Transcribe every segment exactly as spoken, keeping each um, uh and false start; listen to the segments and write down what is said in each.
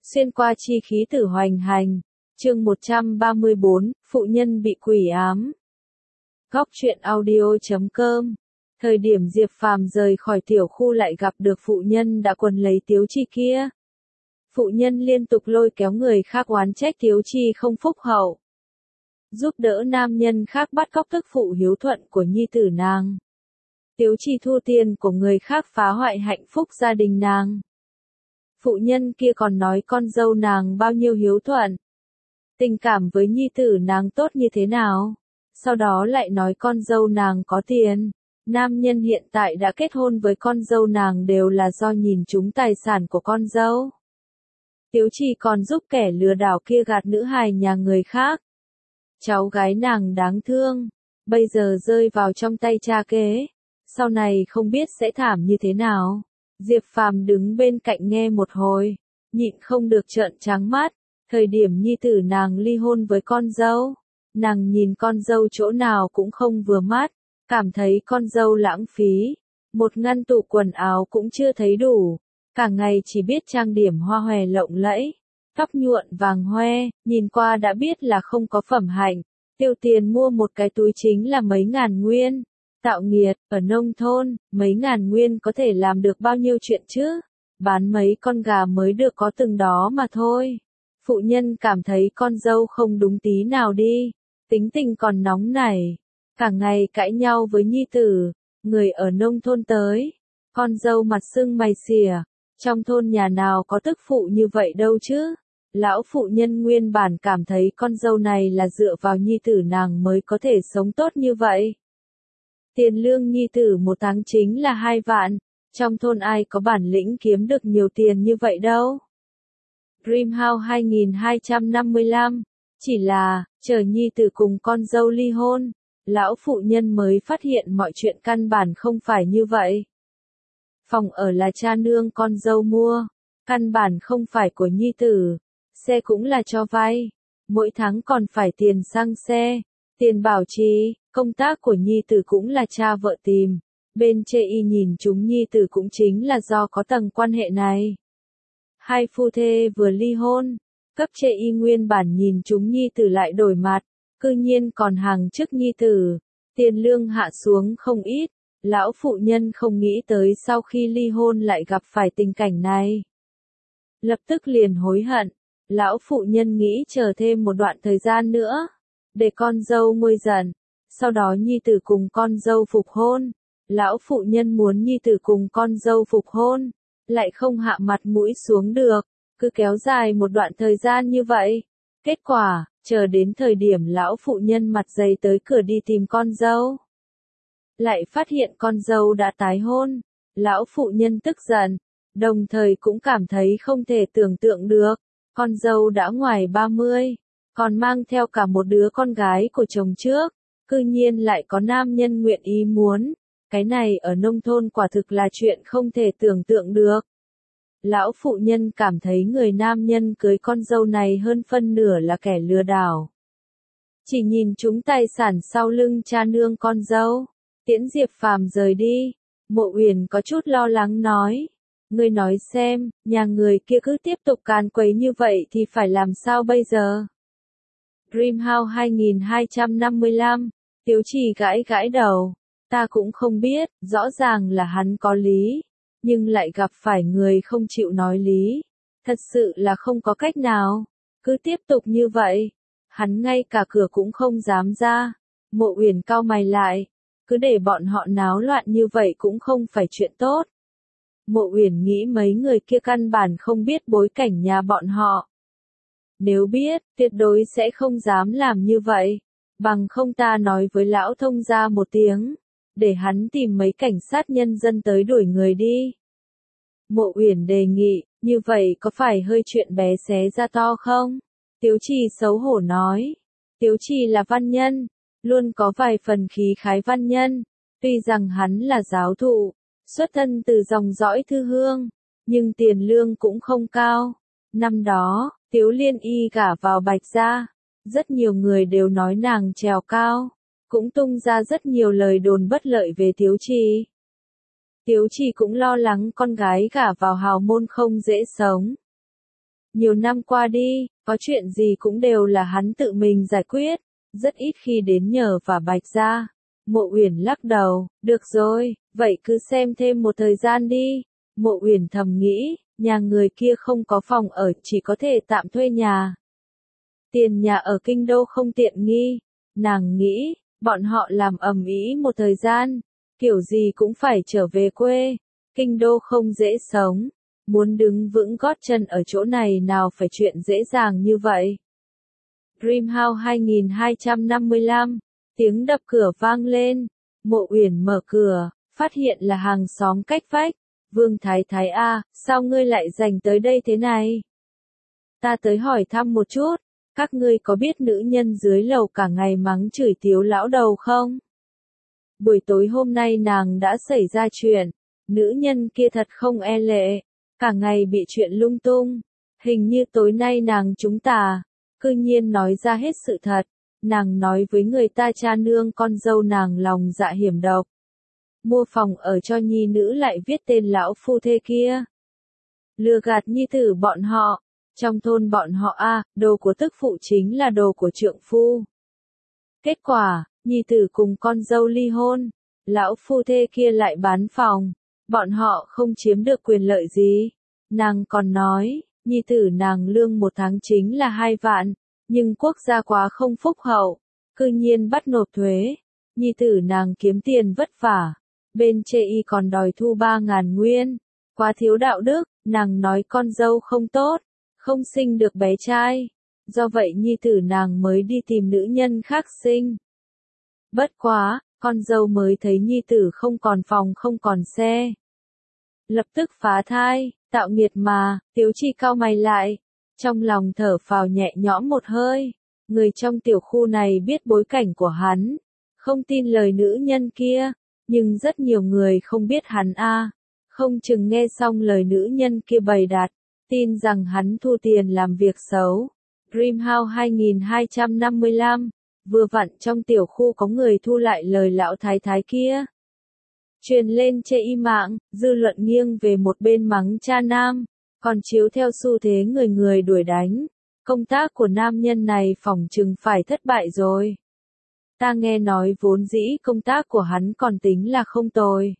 Xuyên qua chi khí tử hoành hành. Chương một trăm ba mươi bốn, phụ nhân bị quỷ ám. Góc truyện audio chấm com. Thời điểm Diệp Phàm rời khỏi tiểu khu lại gặp được phụ nhân đã quần lấy Tiếu Chi kia. Phụ nhân liên tục lôi kéo người khác oán trách Tiếu Chi không phúc hậu, giúp đỡ nam nhân khác bắt cóc tức phụ hiếu thuận của nhi tử nàng. Tiếu Chi thu tiền của người khác phá hoại hạnh phúc gia đình nàng. Phụ nhân kia còn nói con dâu nàng bao nhiêu hiếu thuận, tình cảm với nhi tử nàng tốt như thế nào. Sau đó lại nói con dâu nàng có tiền. Nam nhân hiện tại đã kết hôn với con dâu nàng đều là do nhìn trúng tài sản của con dâu. Tiếu Chi còn giúp kẻ lừa đảo kia gạt nữ hài nhà người khác. Cháu gái nàng đáng thương, bây giờ rơi vào trong tay cha kế, sau này không biết sẽ thảm như thế nào. Diệp Phàm đứng bên cạnh nghe một hồi, nhịn không được trợn trắng mắt. Thời điểm nhi tử nàng ly hôn với con dâu, nàng nhìn con dâu chỗ nào cũng không vừa mắt, cảm thấy con dâu lãng phí, một ngăn tủ quần áo cũng chưa thấy đủ, cả ngày chỉ biết trang điểm hoa hòe lộng lẫy, tóc nhuộm vàng hoe, nhìn qua đã biết là không có phẩm hạnh, tiêu tiền mua một cái túi chính là mấy ngàn nguyên. Tạo nghiệt, ở nông thôn, mấy ngàn nguyên có thể làm được bao nhiêu chuyện chứ, bán mấy con gà mới được có từng đó mà thôi. Phụ nhân cảm thấy con dâu không đúng tí nào đi, tính tình còn nóng nảy, cả ngày cãi nhau với nhi tử, người ở nông thôn tới, con dâu mặt sưng mày xỉa, trong thôn nhà nào có tức phụ như vậy đâu chứ. Lão phụ nhân nguyên bản cảm thấy con dâu này là dựa vào nhi tử nàng mới có thể sống tốt như vậy. Tiền lương nhi tử một tháng chính là hai vạn, trong thôn ai có bản lĩnh kiếm được nhiều tiền như vậy đâu. Dreamhouse hai nghìn hai trăm năm mươi lăm, chỉ là, chờ nhi tử cùng con dâu ly hôn, lão phụ nhân mới phát hiện mọi chuyện căn bản không phải như vậy. Phòng ở là cha nương con dâu mua, căn bản không phải của nhi tử, xe cũng là cho vay, mỗi tháng còn phải tiền xăng xe, tiền bảo trì, công tác của nhi tử cũng là cha vợ tìm, bên chê y nhìn chúng nhi tử cũng chính là do có tầng quan hệ này. Hai phu thê vừa ly hôn, cấp chê y nguyên bản nhìn chúng nhi tử lại đổi mặt, cư nhiên còn hàng chức nhi tử, tiền lương hạ xuống không ít, lão phụ nhân không nghĩ tới sau khi ly hôn lại gặp phải tình cảnh này. Lập tức liền hối hận, lão phụ nhân nghĩ chờ thêm một đoạn thời gian nữa, để con dâu nguôi giận, sau đó nhi tử cùng con dâu phục hôn. Lão phụ nhân muốn nhi tử cùng con dâu phục hôn, lại không hạ mặt mũi xuống được, cứ kéo dài một đoạn thời gian như vậy. Kết quả, chờ đến thời điểm lão phụ nhân mặt dày tới cửa đi tìm con dâu, lại phát hiện con dâu đã tái hôn. Lão phụ nhân tức giận, đồng thời cũng cảm thấy không thể tưởng tượng được, con dâu đã ngoài ba mươi, còn mang theo cả một đứa con gái của chồng trước, cư nhiên lại có nam nhân nguyện ý muốn. Cái này ở nông thôn quả thực là chuyện không thể tưởng tượng được. Lão phụ nhân cảm thấy người nam nhân cưới con dâu này hơn phân nửa là kẻ lừa đảo. Chỉ nhìn chúng tài sản sau lưng cha nương con dâu. Tiễn Diệp Phàm rời đi, Mộ Uyển có chút lo lắng nói. Ngươi nói xem, nhà người kia cứ tiếp tục càn quấy như vậy thì phải làm sao bây giờ? Dreamhouse hai nghìn hai trăm năm mươi lăm, Tiếu Chi gãi gãi đầu. Ta cũng không biết, rõ ràng là hắn có lý, nhưng lại gặp phải người không chịu nói lý. Thật sự là không có cách nào, cứ tiếp tục như vậy, hắn ngay cả cửa cũng không dám ra. Mộ Uyển cau mày lại, cứ để bọn họ náo loạn như vậy cũng không phải chuyện tốt. Mộ Uyển nghĩ mấy người kia căn bản không biết bối cảnh nhà bọn họ. Nếu biết, tuyệt đối sẽ không dám làm như vậy, bằng không ta nói với lão thông gia một tiếng, để hắn tìm mấy cảnh sát nhân dân tới đuổi người đi. Mộ Uyển đề nghị, như vậy có phải hơi chuyện bé xé ra to không? Tiếu Chi xấu hổ nói. Tiếu Chi là văn nhân, luôn có vài phần khí khái văn nhân, tuy rằng hắn là giáo thụ, xuất thân từ dòng dõi thư hương, nhưng tiền lương cũng không cao. Năm đó, Tiếu Liên Y gả vào Bạch gia, rất nhiều người đều nói nàng trèo cao, cũng tung ra rất nhiều lời đồn bất lợi về Tiếu Chi. Tiếu Chi cũng lo lắng con gái gả vào hào môn không dễ sống. Nhiều năm qua đi, có chuyện gì cũng đều là hắn tự mình giải quyết, rất ít khi đến nhờ và Bạch gia. Mộ Uyển lắc đầu, được rồi, vậy cứ xem thêm một thời gian đi. Mộ Uyển thầm nghĩ, nhà người kia không có phòng ở, chỉ có thể tạm thuê nhà. Tiền nhà ở kinh đô không tiện nghi. Nàng nghĩ, bọn họ làm ầm ĩ một thời gian, kiểu gì cũng phải trở về quê. Kinh đô không dễ sống, muốn đứng vững gót chân ở chỗ này nào phải chuyện dễ dàng như vậy. Dream House hai nghìn hai trăm năm mươi lăm, tiếng đập cửa vang lên. Mộ Uyển mở cửa, phát hiện là hàng xóm cách vách. Vương Thái Thái a, sao ngươi lại dành tới đây thế này? Ta tới hỏi thăm một chút, các ngươi có biết nữ nhân dưới lầu cả ngày mắng chửi Tiếu lão đầu không? Buổi tối hôm nay nàng đã xảy ra chuyện, nữ nhân kia thật không e lệ, cả ngày bị chuyện lung tung, hình như tối nay nàng trúng tà, cư nhiên nói ra hết sự thật, nàng nói với người ta cha nương con dâu nàng lòng dạ hiểm độc. Mua phòng ở cho nhi nữ lại viết tên lão phu thê kia. Lừa gạt nhi tử bọn họ, trong thôn bọn họ a, đồ của tức phụ chính là đồ của trượng phu. Kết quả, nhi tử cùng con dâu ly hôn, lão phu thê kia lại bán phòng, bọn họ không chiếm được quyền lợi gì. Nàng còn nói, nhi tử nàng lương một tháng chính là hai vạn, nhưng quốc gia quá không phúc hậu, cư nhiên bắt nộp thuế. Nhi tử nàng kiếm tiền vất vả, bên chê y còn đòi thu ba ngàn nguyên, quá thiếu đạo đức, nàng nói con dâu không tốt, không sinh được bé trai, do vậy nhi tử nàng mới đi tìm nữ nhân khác sinh. Bất quá, con dâu mới thấy nhi tử không còn phòng không còn xe, lập tức phá thai, tạo nghiệt mà. Tiếu Chi cau mày lại, trong lòng thở phào nhẹ nhõm một hơi, người trong tiểu khu này biết bối cảnh của hắn, không tin lời nữ nhân kia, nhưng rất nhiều người không biết hắn a, không chừng nghe xong lời nữ nhân kia bày đặt, tin rằng hắn thu tiền làm việc xấu. Dream House hai nghìn hai trăm năm mươi lăm, vừa vặn trong tiểu khu có người thu lại lời lão thái thái kia. Truyền lên chê y mạng, dư luận nghiêng về một bên mắng cha nam, còn chiếu theo xu thế người người đuổi đánh. Công tác của nam nhân này phỏng chừng phải thất bại rồi. Ta nghe nói vốn dĩ công tác của hắn còn tính là không tồi.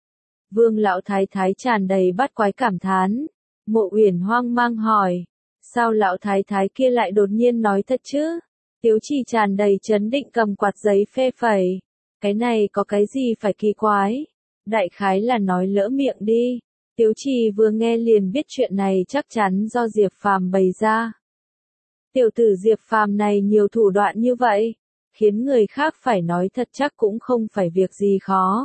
Vương lão thái thái tràn đầy bắt quái cảm thán. Mộ Uyển hoang mang hỏi, sao lão thái thái kia lại đột nhiên nói thật chứ? Tiếu Chi tràn đầy chấn định cầm quạt giấy phê phẩy. Cái này có cái gì phải kỳ quái? Đại khái là nói lỡ miệng đi. Tiếu Chi vừa nghe liền biết chuyện này chắc chắn do Diệp Phàm bày ra. Tiểu tử Diệp Phàm này nhiều thủ đoạn như vậy, khiến người khác phải nói thật chắc cũng không phải việc gì khó.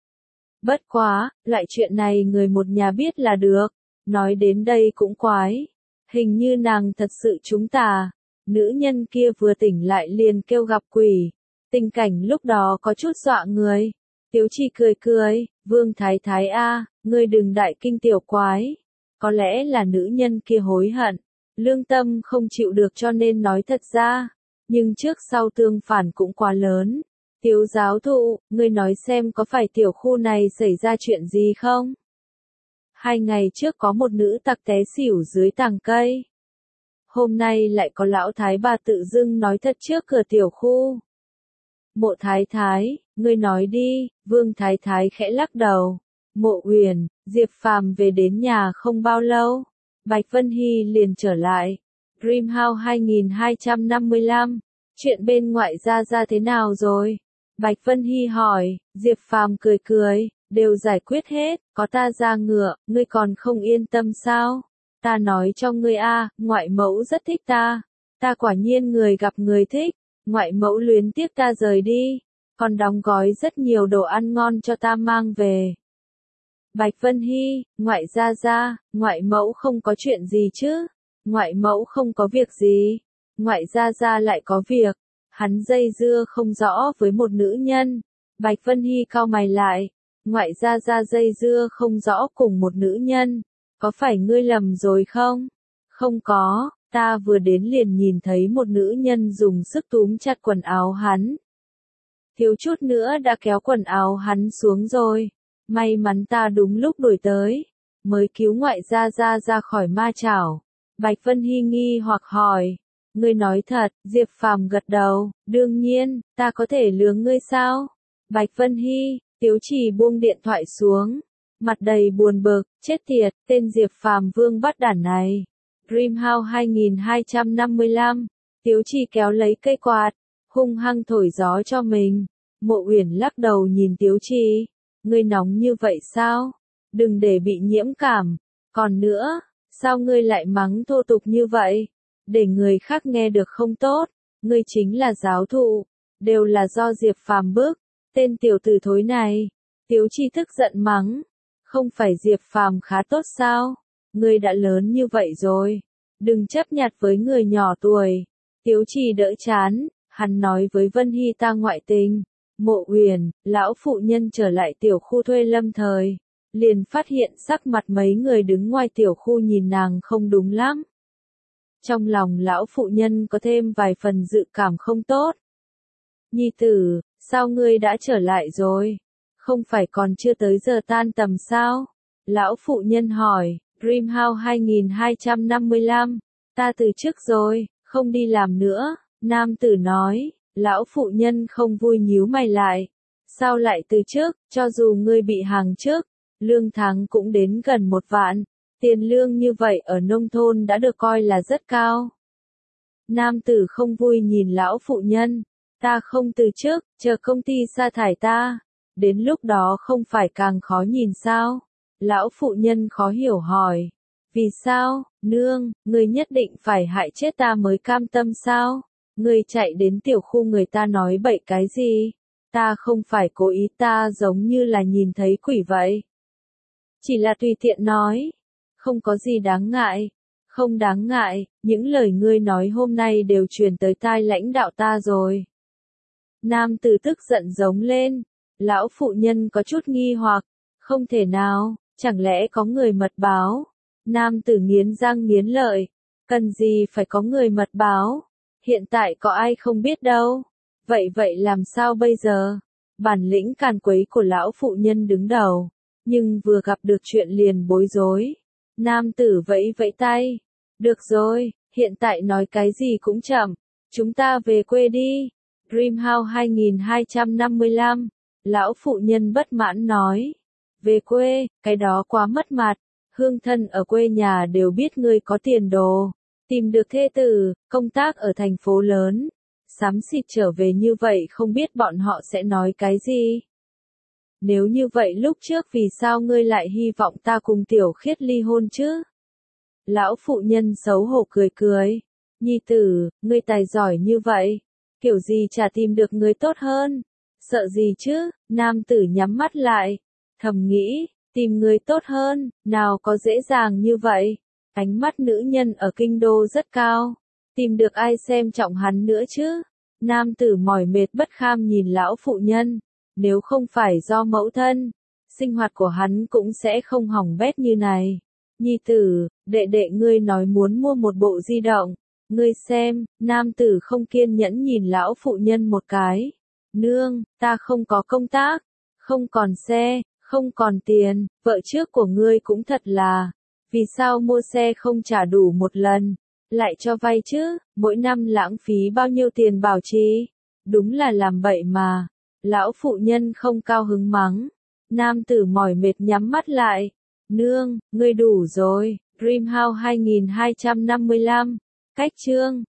Bất quá, loại chuyện này người một nhà biết là được. Nói đến đây cũng quái. Hình như nàng thật sự trúng tà. Nữ nhân kia vừa tỉnh lại liền kêu gặp quỷ. Tình cảnh lúc đó có chút dọa người. Tiếu Chi cười cười, Vương Thái Thái a, ngươi đừng đại kinh tiểu quái. Có lẽ là nữ nhân kia hối hận, lương tâm không chịu được cho nên nói thật ra. Nhưng trước sau tương phản cũng quá lớn. Tiếu giáo thụ, ngươi nói xem có phải tiểu khu này xảy ra chuyện gì không? Hai ngày trước có một nữ tặc té xỉu dưới tàng cây. Hôm nay lại có lão thái bà tự dưng nói thật trước cửa tiểu khu. Mộ Thái Thái, ngươi nói đi. Vương Thái Thái khẽ lắc đầu. Mộ Uyển, Diệp Phàm về đến nhà không bao lâu, Bạch Vân Hy liền trở lại. Dream House hai nghìn hai trăm năm mươi lăm, chuyện bên ngoại gia ra thế nào rồi? Bạch Vân Hy hỏi. Diệp Phàm cười cười, đều giải quyết hết, có ta ra ngựa, ngươi còn không yên tâm sao? Ta nói cho ngươi a, ngoại mẫu rất thích ta. Ta quả nhiên người gặp người thích, ngoại mẫu luyến tiếc ta rời đi, còn đóng gói rất nhiều đồ ăn ngon cho ta mang về. Bạch Vân Hy, ngoại gia gia, ngoại mẫu không có chuyện gì chứ? Ngoại mẫu không có việc gì, ngoại gia gia lại có việc. Hắn dây dưa không rõ với một nữ nhân. Bạch Vân Hy cau mày lại, ngoại gia gia dây dưa không rõ cùng một nữ nhân, có phải ngươi lầm rồi không? Không có, ta vừa đến liền nhìn thấy một nữ nhân dùng sức túm chặt quần áo hắn. Thiếu chút nữa đã kéo quần áo hắn xuống rồi. May mắn ta đúng lúc đuổi tới, mới cứu ngoại gia gia ra khỏi ma chảo. Bạch Vân Hy nghi hoặc hỏi. Ngươi nói thật, Diệp Phàm gật đầu, đương nhiên, ta có thể lừa ngươi sao? Bạch Vân Hy, Tiếu Trì buông điện thoại xuống, mặt đầy buồn bực, chết tiệt, tên Diệp Phàm vương bắt đản này. Dreamhouse hai nghìn hai trăm năm mươi lăm, Tiếu Trì kéo lấy cây quạt, hung hăng thổi gió cho mình. Mộ Uyển lắc đầu nhìn Tiếu Trì, ngươi nóng như vậy sao? Đừng để bị nhiễm cảm. Còn nữa, sao ngươi lại mắng thô tục như vậy? Để người khác nghe được không tốt, ngươi chính là giáo thụ, đều là do Diệp Phàm bức, tên tiểu tử thối này. Tiếu Chi tức giận mắng, không phải Diệp Phàm khá tốt sao? Ngươi đã lớn như vậy rồi, đừng chấp nhặt với người nhỏ tuổi. Tiếu Chi đỡ chán, hắn nói với Vân Hy ta ngoại tình. Mộ Uyển, lão phụ nhân trở lại tiểu khu thuê lâm thời, liền phát hiện sắc mặt mấy người đứng ngoài tiểu khu nhìn nàng không đúng lắm. Trong lòng lão phụ nhân có thêm vài phần dự cảm không tốt. Nhi tử, sao ngươi đã trở lại rồi? Không phải còn chưa tới giờ tan tầm sao? Lão phụ nhân hỏi. Dreamhouse hai nghìn hai trăm năm mươi lăm, ta từ chức rồi, không đi làm nữa. Nam tử nói. Lão phụ nhân không vui nhíu mày lại. Sao lại từ chức? Cho dù ngươi bị hàng trước, lương tháng cũng đến gần một vạn. Tiền lương như vậy ở nông thôn đã được coi là rất cao. Nam tử không vui nhìn lão phụ nhân. Ta không từ chức, chờ công ty sa thải ta. Đến lúc đó không phải càng khó nhìn sao? Lão phụ nhân khó hiểu hỏi. Vì sao, nương, ngươi nhất định phải hại chết ta mới cam tâm sao? Ngươi chạy đến tiểu khu người ta nói bậy cái gì? Ta không phải cố ý, ta giống như là nhìn thấy quỷ vậy. Chỉ là tùy tiện nói. Không có gì đáng ngại. Không đáng ngại, những lời ngươi nói hôm nay đều truyền tới tai lãnh đạo ta rồi. Nam tử tức giận giống lên. Lão phụ nhân có chút nghi hoặc. Không thể nào, chẳng lẽ có người mật báo? Nam tử nghiến răng nghiến lợi. Cần gì phải có người mật báo? Hiện tại có ai không biết đâu. Vậy vậy làm sao bây giờ? Bản lĩnh càn quấy của lão phụ nhân đứng đầu. Nhưng vừa gặp được chuyện liền bối rối. Nam tử vẫy vẫy tay. Được rồi, hiện tại nói cái gì cũng chậm. Chúng ta về quê đi. Dreamhouse hai nghìn hai trăm năm mươi lăm. Lão phụ nhân bất mãn nói. Về quê, cái đó quá mất mặt. Hương thân ở quê nhà đều biết ngươi có tiền đồ. Tìm được thê tử, công tác ở thành phố lớn. Xám xịt trở về như vậy không biết bọn họ sẽ nói cái gì. Nếu như vậy lúc trước vì sao ngươi lại hy vọng ta cùng Tiểu Khiết ly hôn chứ? Lão phụ nhân xấu hổ cười cười. Nhi tử, ngươi tài giỏi như vậy. Kiểu gì chả tìm được người tốt hơn. Sợ gì chứ? Nam tử nhắm mắt lại. Thầm nghĩ, tìm người tốt hơn, nào có dễ dàng như vậy. Ánh mắt nữ nhân ở kinh đô rất cao. Tìm được ai xem trọng hắn nữa chứ? Nam tử mỏi mệt bất kham nhìn lão phụ nhân. Nếu không phải do mẫu thân, sinh hoạt của hắn cũng sẽ không hỏng bét như này. Nhi tử, đệ đệ ngươi nói muốn mua một bộ di động. Ngươi xem, nam tử không kiên nhẫn nhìn lão phụ nhân một cái. Nương, ta không có công tác, không còn xe, không còn tiền, vợ trước của ngươi cũng thật là. Vì sao mua xe không trả đủ một lần, lại cho vay chứ, mỗi năm lãng phí bao nhiêu tiền bảo trì? Đúng là làm bậy mà. Lão phụ nhân không cao hứng mắng. Nam tử mỏi mệt nhắm mắt lại. Nương, ngươi đủ rồi. Dreamhouse hai nghìn hai trăm năm mươi lăm. Cách chương.